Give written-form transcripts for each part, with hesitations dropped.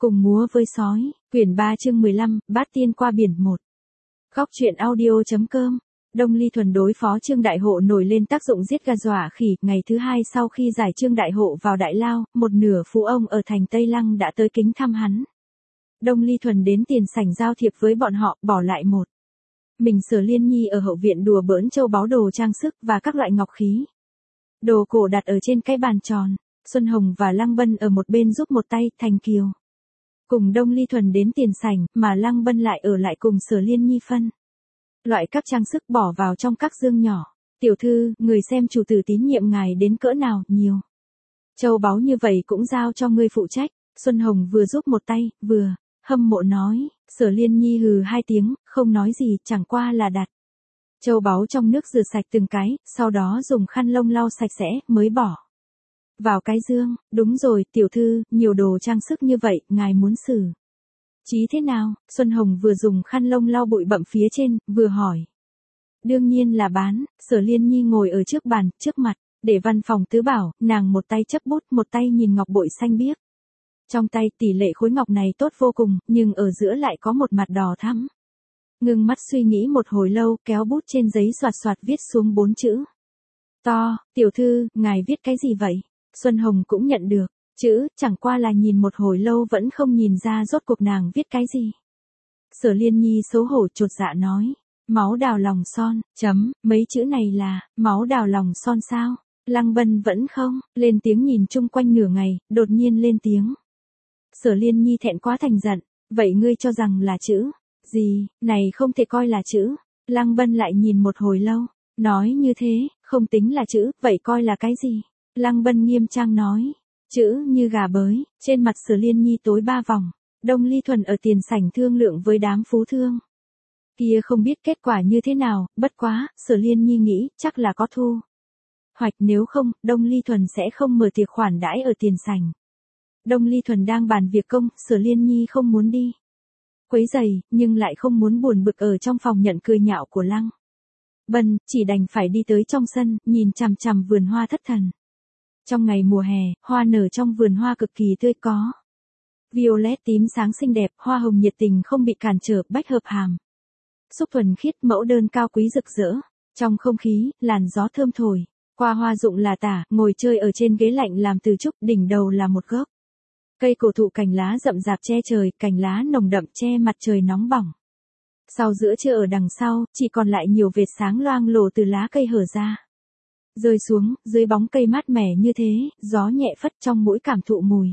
Cùng múa với sói, quyển 3 chương 15, Bát Tiên qua biển 1. Góc truyện audio.com. Đông Ly Thuần đối phó Trương Đại Hộ nổi lên tác dụng giết gà dọa khỉ. Ngày thứ hai sau khi giải Trương Đại Hộ vào Đại Lao, một nửa phú ông ở thành Tây Lăng đã tới kính thăm hắn. Đông Ly Thuần đến tiền sảnh giao thiệp với bọn họ, bỏ lại một mình Sở Liên Nhi ở hậu viện đùa bỡn châu báu đồ trang sức và các loại ngọc khí. Đồ cổ đặt ở trên cái bàn tròn, Xuân Hồng và Lăng Bân ở một bên giúp một tay, Thành Kiều cùng Đông Ly Thuần đến tiền sảnh, mà Lăng Bân lại ở lại cùng Sở Liên Nhi phân loại các trang sức bỏ vào trong các dương nhỏ. Tiểu thư, người xem chủ tử tín nhiệm ngài đến cỡ nào, nhiều châu báu như vậy cũng giao cho ngươi phụ trách. Xuân Hồng vừa giúp một tay, vừa hâm mộ nói. Sở Liên Nhi hừ hai tiếng, không nói gì, chẳng qua là đặt châu báu trong nước rửa sạch từng cái, sau đó dùng khăn lông lau sạch sẽ, mới bỏ vào cái dương. Đúng rồi, tiểu thư, nhiều đồ trang sức như vậy, ngài muốn xử trí thế nào? Xuân Hồng vừa dùng khăn lông lau bụi bặm phía trên, vừa hỏi. Đương nhiên là bán. Sở Liên Nhi ngồi ở trước bàn, trước mặt để văn phòng tứ bảo, nàng một tay chấp bút, một tay nhìn ngọc bội xanh biếc. Trong tay tỷ lệ khối ngọc này tốt vô cùng, nhưng ở giữa lại có một mặt đỏ thắm. Ngưng mắt suy nghĩ một hồi lâu, kéo bút trên giấy xoạt xoạt viết xuống 4 chữ to. Tiểu thư, ngài viết cái gì vậy? Xuân Hồng cũng nhận được chữ, chẳng qua là nhìn một hồi lâu vẫn không nhìn ra rốt cuộc nàng viết cái gì. Sở Liên Nhi xấu hổ chột dạ nói. Máu đào lòng son, mấy chữ này là, máu đào lòng son sao? Lăng Bân vẫn không lên tiếng, nhìn chung quanh nửa ngày, đột nhiên lên tiếng. Sở Liên Nhi thẹn quá thành giận, vậy ngươi cho rằng là chữ gì, này không thể coi là chữ. Lăng Bân lại nhìn một hồi lâu, nói như thế, không tính là chữ, vậy coi là cái gì? Lăng Bân nghiêm trang nói, chữ như gà bới. Trên mặt Sở Liên Nhi tối 3 vòng. Đông Ly Thuần ở tiền sảnh thương lượng với đám phú thương kia không biết kết quả như thế nào, bất quá, Sở Liên Nhi nghĩ, chắc là có thu hoạch, nếu không, Đông Ly Thuần sẽ không mở tiệc khoản đãi ở tiền sảnh. Đông Ly Thuần đang bàn việc công, Sở Liên Nhi không muốn đi quấy rầy, nhưng lại không muốn buồn bực ở trong phòng nhận cười nhạo của Lăng Bân, chỉ đành phải đi tới trong sân, nhìn chằm chằm vườn hoa thất thần. Trong ngày mùa hè, hoa nở trong vườn hoa cực kỳ tươi có violet tím sáng xinh đẹp, hoa hồng nhiệt tình không bị cản trở, bách hợp hàm xúc thuần khiết, mẫu đơn cao quý rực rỡ. Trong không khí, làn gió thơm thổi qua hoa rụng là tả, ngồi chơi ở trên ghế lạnh làm từ trúc, đỉnh đầu là một gốc cây cổ thụ cành lá rậm rạp che trời, cành lá nồng đậm che mặt trời nóng bỏng. Sau giữa trưa ở đằng sau, chỉ còn lại nhiều vệt sáng loang lổ từ lá cây hở ra rơi xuống, dưới bóng cây mát mẻ như thế, gió nhẹ phất trong mũi cảm thụ mùi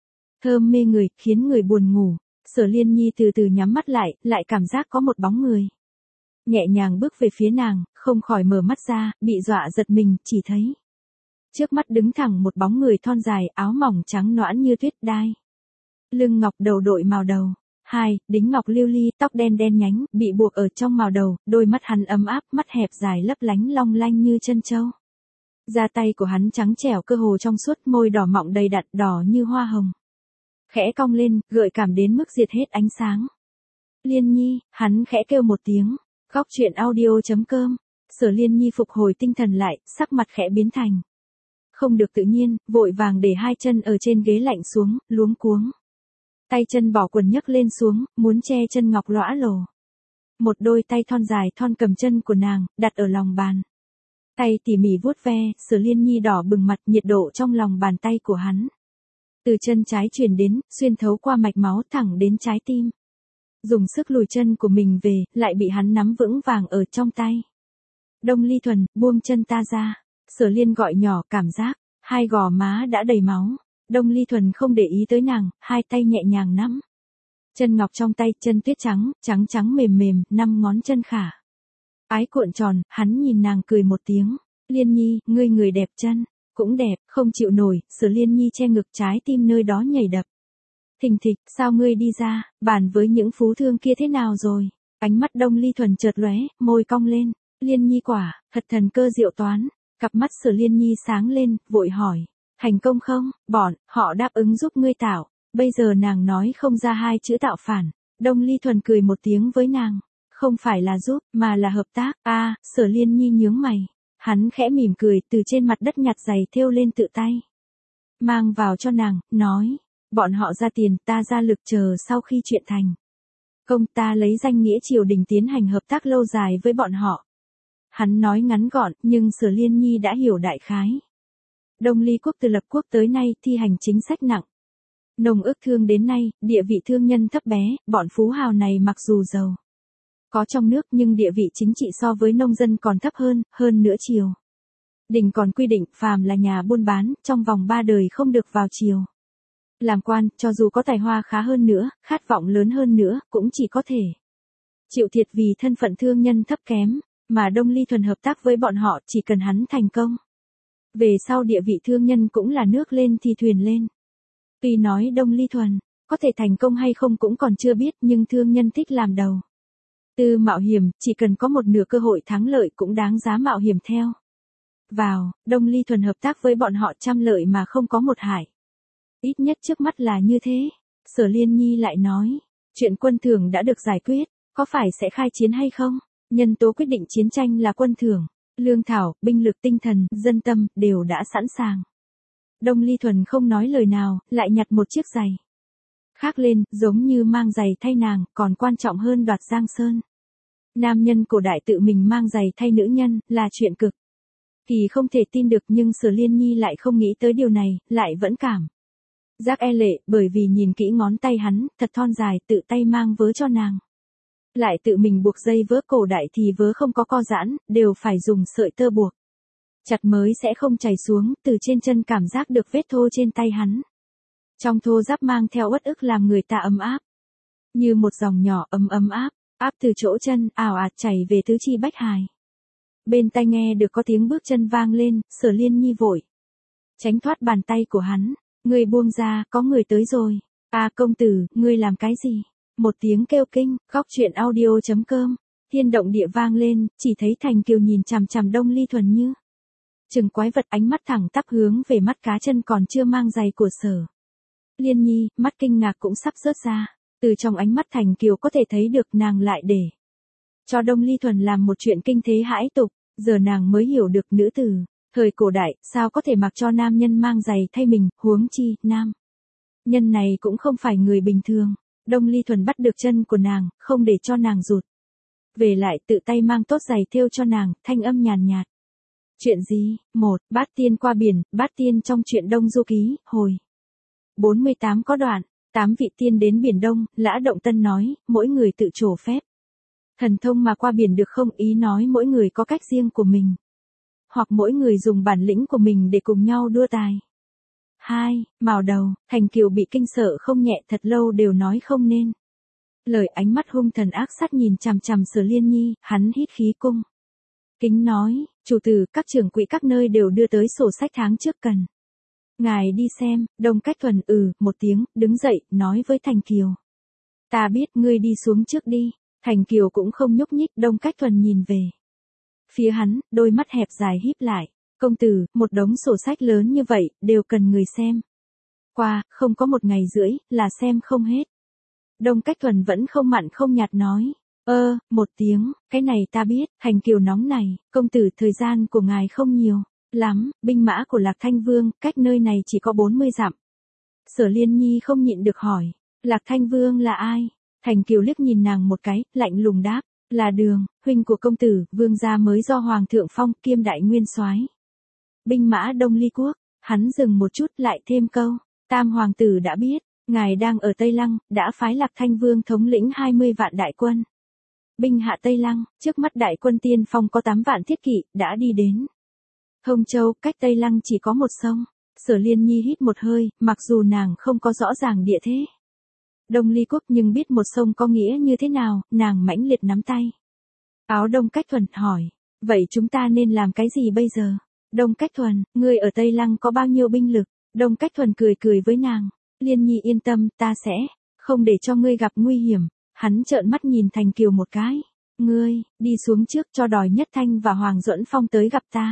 thơm mê người, khiến người buồn ngủ. Sở Liên Nhi từ từ nhắm mắt lại cảm giác có một bóng người nhẹ nhàng bước về phía nàng, không khỏi mở mắt ra, bị dọa giật mình, chỉ thấy trước mắt đứng thẳng một bóng người thon dài, áo mỏng trắng nõn như tuyết, đai lưng ngọc, đầu đội màu đầu, đính ngọc lưu ly, tóc đen đen nhánh, bị buộc ở trong màu đầu, đôi mắt hắn ấm áp, mắt hẹp dài lấp lánh long lanh như chân châu. Da tay của hắn trắng trẻo cơ hồ trong suốt, môi đỏ mọng đầy đặn, đỏ như hoa hồng. Khẽ cong lên, gợi cảm đến mức diệt hết ánh sáng. Liên Nhi, hắn khẽ kêu một tiếng. Góc truyện audio.com. Sở Liên Nhi phục hồi tinh thần lại, sắc mặt khẽ biến thành không được tự nhiên, vội vàng để hai chân ở trên ghế lạnh xuống, luống cuống tay chân bỏ quần nhấc lên xuống, muốn che chân ngọc lõa lồ. Một đôi tay thon dài thon cầm chân của nàng, đặt ở lòng bàn tay tỉ mỉ vuốt ve. Sở Liên Nhi đỏ bừng mặt, nhiệt độ trong lòng bàn tay của hắn từ chân trái truyền đến, xuyên thấu qua mạch máu thẳng đến trái tim. Dùng sức lùi chân của mình về, lại bị hắn nắm vững vàng ở trong tay. Đông Ly Thuần, buông chân ta ra. Sở Liên gọi nhỏ, cảm giác hai gò má đã đầy máu. Đông Ly Thuần không để ý tới nàng, hai tay nhẹ nhàng nắm chân ngọc trong tay, chân tuyết trắng, trắng trắng mềm mềm, 5 ngón chân khả ái cuộn tròn. Hắn nhìn nàng cười một tiếng. Liên Nhi, ngươi người đẹp, chân cũng đẹp, không chịu nổi. Sở Liên Nhi che ngực, trái tim nơi đó nhảy đập thình thịch. Sao ngươi đi ra, bàn với những phú thương kia thế nào rồi? Ánh mắt Đông Ly Thuần chợt lóe, môi cong lên. Liên Nhi quả thật thần cơ diệu toán. Cặp mắt Sở Liên Nhi sáng lên, vội hỏi, thành công không? Bọn họ đáp ứng giúp ngươi tạo. Bây giờ nàng nói không ra hai chữ tạo phản. Đông Ly Thuần cười một tiếng với nàng, không phải là giúp, mà là hợp tác. Sở Liên Nhi nhướng mày. Hắn khẽ mỉm cười, từ trên mặt đất nhặt giày thêu lên tự tay mang vào cho nàng, nói, Bọn họ ra tiền, ta ra lực, chờ sau khi chuyện thành công ta lấy danh nghĩa triều đình tiến hành hợp tác lâu dài với bọn họ. Hắn nói ngắn gọn, nhưng Sở Liên Nhi đã hiểu đại khái. Đông Ly quốc từ lập quốc tới nay thi hành chính sách nặng nông ức thương đến nay, địa vị thương nhân thấp bé, bọn phú hào này mặc dù giàu có trong nước nhưng địa vị chính trị so với nông dân còn thấp hơn nữa triều đình còn quy định phàm là nhà buôn bán, trong vòng 3 đời không được vào triều làm quan, cho dù có tài hoa khá hơn nữa, khát vọng lớn hơn nữa, cũng chỉ có thể chịu thiệt vì thân phận thương nhân thấp kém, mà Đông Ly Thuần hợp tác với bọn họ chỉ cần hắn thành công. Về sau địa vị thương nhân cũng là nước lên thì thuyền lên. Tuy nói Đông Ly Thuần có thể thành công hay không cũng còn chưa biết, nhưng thương nhân thích làm đầu tư mạo hiểm, chỉ cần có một nửa cơ hội thắng lợi cũng đáng giá mạo hiểm theo. Vào, Đông Ly Thuần hợp tác với bọn họ trăm lợi mà không có một hại. Ít nhất trước mắt là như thế. Sở Liên Nhi lại nói, chuyện quân thưởng đã được giải quyết, có phải sẽ khai chiến hay không? Nhân tố quyết định chiến tranh là quân thưởng, lương thảo, binh lực, tinh thần, dân tâm, đều đã sẵn sàng. Đông Ly Thuần không nói lời nào, lại nhặt một chiếc giày khác lên, giống như mang giày thay nàng, còn quan trọng hơn đoạt Giang Sơn. Nam nhân cổ đại tự mình mang giày thay nữ nhân, là chuyện cực kỳ không thể tin được, nhưng Sở Liên Nhi lại không nghĩ tới điều này, lại vẫn cảm giác e lệ, bởi vì nhìn kỹ ngón tay hắn, thật thon dài, tự tay mang vớ cho nàng. Lại tự mình buộc dây vớ, cổ đại thì vớ không có co giãn, đều phải dùng sợi tơ buộc chặt mới sẽ không chảy xuống, từ trên chân cảm giác được vết thô trên tay hắn. Trong thô ráp mang theo uất ức làm người ta ấm áp. Như một dòng nhỏ ấm áp từ chỗ chân, ào ạt chảy về tứ chi bách hài. Bên tai nghe được có tiếng bước chân vang lên, Sở Liên Nhi vội tránh thoát bàn tay của hắn. Ngươi buông ra, có người tới rồi. À công tử, ngươi làm cái gì? Một tiếng kêu kinh, góc chuyện audio.com. Thiên động địa vang lên, chỉ thấy Thành Kiều nhìn chằm chằm Đông Ly Thuần như chừng quái vật, ánh mắt thẳng tắp hướng về mắt cá chân còn chưa mang giày của Sở Liên Nhi, mắt kinh ngạc cũng sắp rớt ra. Từ trong ánh mắt Thành Kiều có thể thấy được nàng lại để cho Đông Ly Thuần làm một chuyện kinh thế hãi tục, giờ nàng mới hiểu được nữ tử thời cổ đại sao có thể mặc cho nam nhân mang giày thay mình, huống chi nam nhân này cũng không phải người bình thường. Đông Ly Thuần bắt được chân của nàng, không để cho nàng rụt về lại, tự tay mang tốt giày thêu cho nàng, thanh âm nhàn nhạt. Chuyện gì? 1. Bát tiên qua biển. Bát tiên trong truyện Đông Du Ký, hồi 48 có đoạn, 8 vị tiên đến Biển Đông, Lã Động Tân nói, mỗi người tự trổ phép thần thông mà qua biển được không, ý nói mỗi người có cách riêng của mình, hoặc mỗi người dùng bản lĩnh của mình để cùng nhau đua tài. 2. Mào đầu, Thành Kiều bị kinh sợ không nhẹ, thật lâu đều nói không nên lời, ánh mắt hung thần ác sát nhìn chằm chằm Sở Liên Nhi, hắn hít khí cung kính nói, chủ tử, các trưởng quỹ các nơi đều đưa tới sổ sách tháng trước cần ngài đi xem. Đông Cách Thuần một tiếng, đứng dậy, nói với Thành Kiều. Ta biết, ngươi đi xuống trước đi. Thành Kiều cũng không nhúc nhích, Đông Cách Thuần nhìn về phía hắn, đôi mắt hẹp dài híp lại. Công tử, một đống sổ sách lớn như vậy, đều cần người xem qua, không có 1 ngày rưỡi, là xem không hết. Đông Cách Thuần vẫn không mặn không nhạt nói. Một tiếng, cái này ta biết. Thành Kiều nóng này, công tử, thời gian của ngài không nhiều lắm, binh mã của Lạc Thanh Vương, cách nơi này chỉ có 40 dặm. Sở Liên Nhi không nhịn được hỏi, Lạc Thanh Vương là ai? Thành Kiều liếc nhìn nàng một cái, lạnh lùng đáp, là Đường, huynh của công tử, vương gia mới do Hoàng thượng phong, kiêm đại nguyên soái binh mã Đông Ly quốc. Hắn dừng một chút, lại thêm câu, Tam hoàng tử đã biết, ngài đang ở Tây Lăng, đã phái Lạc Thanh Vương thống lĩnh 20 vạn đại quân binh hạ Tây Lăng, trước mắt đại quân tiên phong có 8 vạn thiết kỵ, đã đi đến Thông Châu, cách Tây Lăng chỉ có một sông. Sở Liên Nhi hít một hơi, mặc dù nàng không có rõ ràng địa thế Đông Ly quốc nhưng biết một sông có nghĩa như thế nào, nàng mãnh liệt nắm tay áo Đông Cách Thuần, hỏi, vậy chúng ta nên làm cái gì bây giờ? Đông Cách Thuần, ngươi ở Tây Lăng có bao nhiêu binh lực? Đông Cách Thuần cười cười với nàng, Liên Nhi yên tâm, ta sẽ không để cho ngươi gặp nguy hiểm. Hắn trợn mắt nhìn Thành Kiều một cái, ngươi, đi xuống trước cho đòi Nhất Thanh và Hoàng Duẫn Phong tới gặp ta.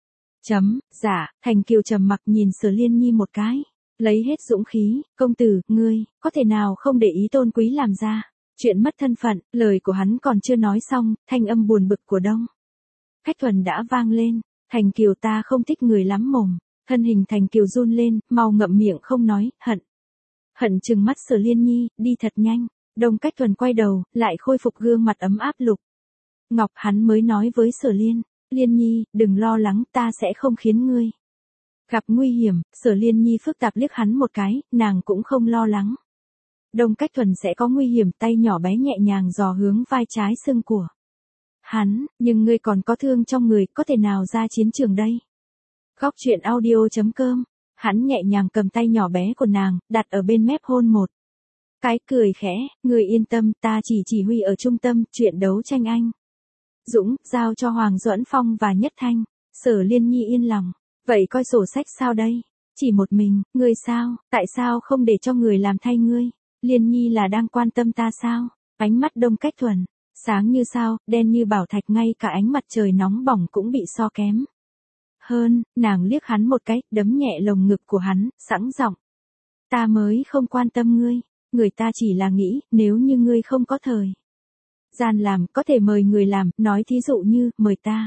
Dạ. Thành Kiều trầm mặc nhìn Sở Liên Nhi một cái, lấy hết dũng khí, công tử, ngươi, có thể nào không để ý tôn quý làm ra chuyện mất thân phận. Lời của hắn còn chưa nói xong, thanh âm buồn bực của Đông Cách Thuần đã vang lên. Thành Kiều, ta không thích người lắm mồm. Thân hình Thành Kiều run lên, mau ngậm miệng không nói, hận Hận trừng mắt Sở Liên Nhi, đi thật nhanh. Đông Cách Thuần quay đầu, lại khôi phục gương mặt ấm áp Lục Ngọc, hắn mới nói với Sở Liên Nhi, đừng lo lắng, ta sẽ không khiến ngươi gặp nguy hiểm. Sở Liên Nhi phức tạp liếc hắn một cái, nàng cũng không lo lắng Đông Cách Thuần sẽ có nguy hiểm, tay nhỏ bé nhẹ nhàng dò hướng vai trái sưng của hắn, nhưng ngươi còn có thương trong người, có thể nào ra chiến trường đây? Góc truyện audio.com, hắn nhẹ nhàng cầm tay nhỏ bé của nàng, đặt ở bên mép hôn một cái, cười khẽ, ngươi yên tâm, ta chỉ huy ở trung tâm, chuyện đấu tranh anh Dũng, giao cho Hoàng Duẫn Phong và Nhất Thanh. Sở Liên Nhi yên lòng, vậy coi sổ sách sao đây? Chỉ một mình, ngươi sao, tại sao không để cho người làm thay ngươi? Liên Nhi là đang quan tâm ta sao? Ánh mắt Đông Cách Thuần sáng như sao, đen như bảo thạch, ngay cả ánh mặt trời nóng bỏng cũng bị so kém hơn. Nàng liếc hắn một cái, đấm nhẹ lồng ngực của hắn, sẵn giọng. Ta mới không quan tâm ngươi, người ta chỉ là nghĩ, nếu như ngươi không có thời gian làm, có thể mời người làm, nói thí dụ như, mời ta.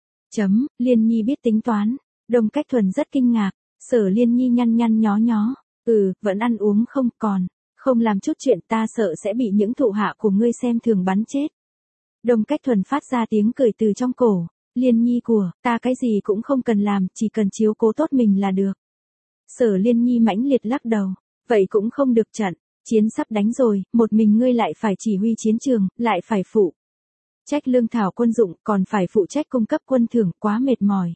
Liên Nhi biết tính toán. Đông Cách Thuần rất kinh ngạc. Sở Liên Nhi nhăn nhó. Vẫn ăn uống không, còn không làm chút chuyện, ta sợ sẽ bị những thụ hạ của ngươi xem thường bắn chết. Đông Cách Thuần phát ra tiếng cười từ trong cổ. Liên Nhi của ta cái gì cũng không cần làm, chỉ cần chiếu cố tốt mình là được. Sở Liên Nhi mãnh liệt lắc đầu. Vậy cũng không được, trận chiến sắp đánh rồi, một mình ngươi lại phải chỉ huy chiến trường, lại phải phụ trách lương thảo quân dụng, còn phải phụ trách cung cấp quân thưởng, quá mệt mỏi.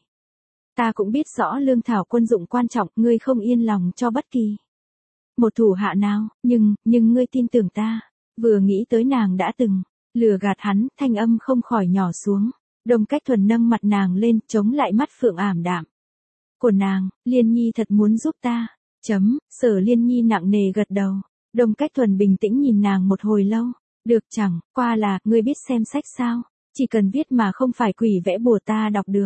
Ta cũng biết rõ lương thảo quân dụng quan trọng, ngươi không yên lòng cho bất kỳ một thủ hạ nào, nhưng ngươi tin tưởng ta. Vừa nghĩ tới nàng đã từng lừa gạt hắn, thanh âm không khỏi nhỏ xuống. Đông Cách Thuần nâng mặt nàng lên, chống lại mắt phượng ảm đạm của nàng. Liên Nhi thật muốn giúp ta. Sở Liên Nhi nặng nề gật đầu. Đông Cách Thuần bình tĩnh nhìn nàng một hồi lâu. Được, chẳng qua là, ngươi biết xem sách sao? Chỉ cần viết mà không phải quỷ vẽ bùa ta đọc được.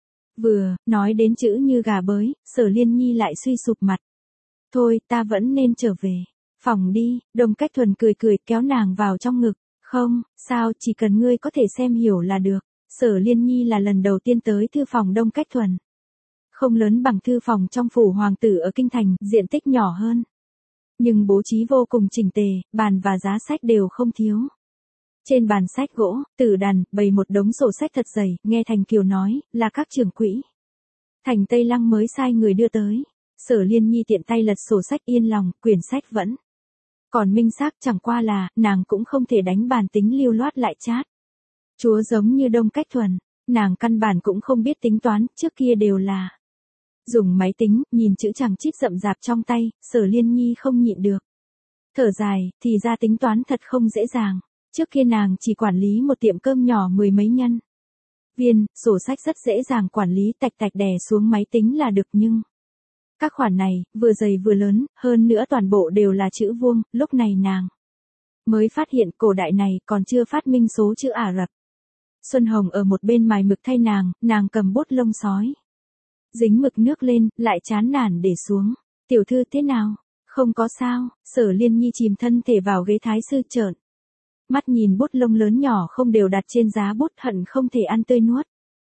Vừa nói đến chữ như gà bới, Sở Liên Nhi lại suy sụp mặt. Thôi, ta vẫn nên trở về phòng đi. Đông Cách Thuần cười kéo nàng vào trong ngực. Không, sao, chỉ cần ngươi có thể xem hiểu là được. Sở Liên Nhi là lần đầu tiên tới thư phòng Đông Cách Thuần. Không lớn bằng thư phòng trong phủ hoàng tử ở kinh thành, diện tích nhỏ hơn. Nhưng bố trí vô cùng chỉnh tề, bàn và giá sách đều không thiếu. Trên bàn sách gỗ, Tử Đàn bày một đống sổ sách thật dày, nghe Thành Kiều nói, là các trưởng quỹ thành Tây Lăng mới sai người đưa tới. Sở Liên Nhi tiện tay lật sổ sách, yên lòng, quyển sách vẫn còn minh xác, chẳng qua là, nàng cũng không thể đánh bàn tính lưu loát lại chát chúa giống như Đông Cách Thuần. Nàng căn bản cũng không biết tính toán, trước kia đều là dùng máy tính, nhìn chữ chằng chít rậm rạp trong tay. Sở Liên Nhi không nhịn được thở dài, thì ra tính toán thật không dễ dàng. Trước kia nàng chỉ quản lý một tiệm cơm nhỏ 10 mấy nhân viên, sổ sách rất dễ dàng quản lý, tạch đè xuống máy tính là được, nhưng các khoản này, vừa dày vừa lớn, hơn nữa toàn bộ đều là chữ vuông. Lúc này nàng mới phát hiện cổ đại này còn chưa phát minh số chữ Ả Rập. Xuân Hồng ở một bên mài mực thay nàng cầm bút lông sói dính mực nước lên, lại chán nản để xuống. Tiểu thư thế nào? Không có sao. Sở Liên Nhi chìm thân thể vào ghế thái sư, trợn mắt nhìn bút lông lớn nhỏ không đều đặt trên giá bút, hận không thể ăn tươi nuốt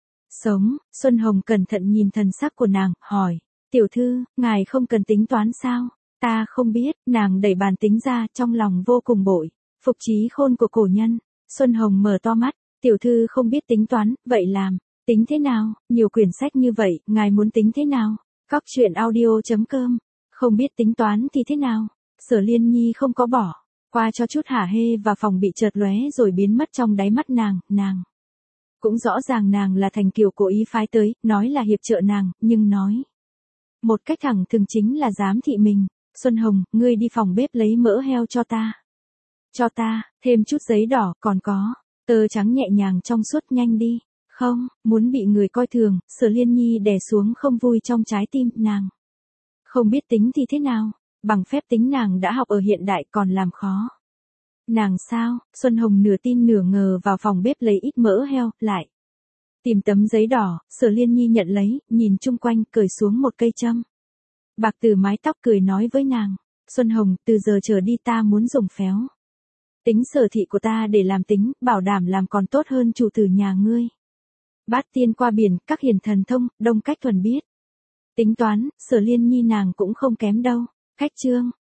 sống. Xuân Hồng cẩn thận nhìn thần sắc của nàng, hỏi, tiểu thư, ngài không cần tính toán sao? Ta không biết. Nàng đẩy bàn tính ra, trong lòng vô cùng bội phục trí khôn của cổ nhân. Xuân Hồng mở to mắt, tiểu thư không biết tính toán, vậy làm tính thế nào? Nhiều quyển sách như vậy, ngài muốn tính thế nào? Góc truyện audio.com, không biết tính toán thì thế nào? Sở Liên Nhi không có bỏ qua cho chút hả hê, và phòng bị chợt lóe rồi biến mất trong đáy mắt nàng cũng rõ ràng nàng là Thành Kiều cố ý phái tới, nói là hiệp trợ nàng, nhưng nói một cách thẳng thừng chính là giám thị mình. Xuân Hồng, ngươi đi phòng bếp lấy mỡ heo cho ta, thêm chút giấy đỏ, còn có tơ trắng nhẹ nhàng trong suốt, nhanh đi. Không, muốn bị người coi thường. Sở Liên Nhi đè xuống không vui trong trái tim. Nàng không biết tính thì thế nào, bằng phép tính nàng đã học ở hiện đại, còn làm khó nàng sao? Xuân Hồng nửa tin nửa ngờ vào phòng bếp lấy ít mỡ heo, lại tìm tấm giấy đỏ. Sở Liên Nhi nhận lấy, nhìn chung quanh, cởi xuống một cây châm bạc từ mái tóc, cười nói với nàng, Xuân Hồng, từ giờ trở đi ta muốn dùng phéo tính sở thị của ta để làm tính, bảo đảm làm còn tốt hơn chủ tử nhà ngươi. Bát tiên qua biển, các hiền thần thông. Đông Cách Thuần biết tính toán. Sở Liên Nhi nàng cũng không kém đâu. Khách trương,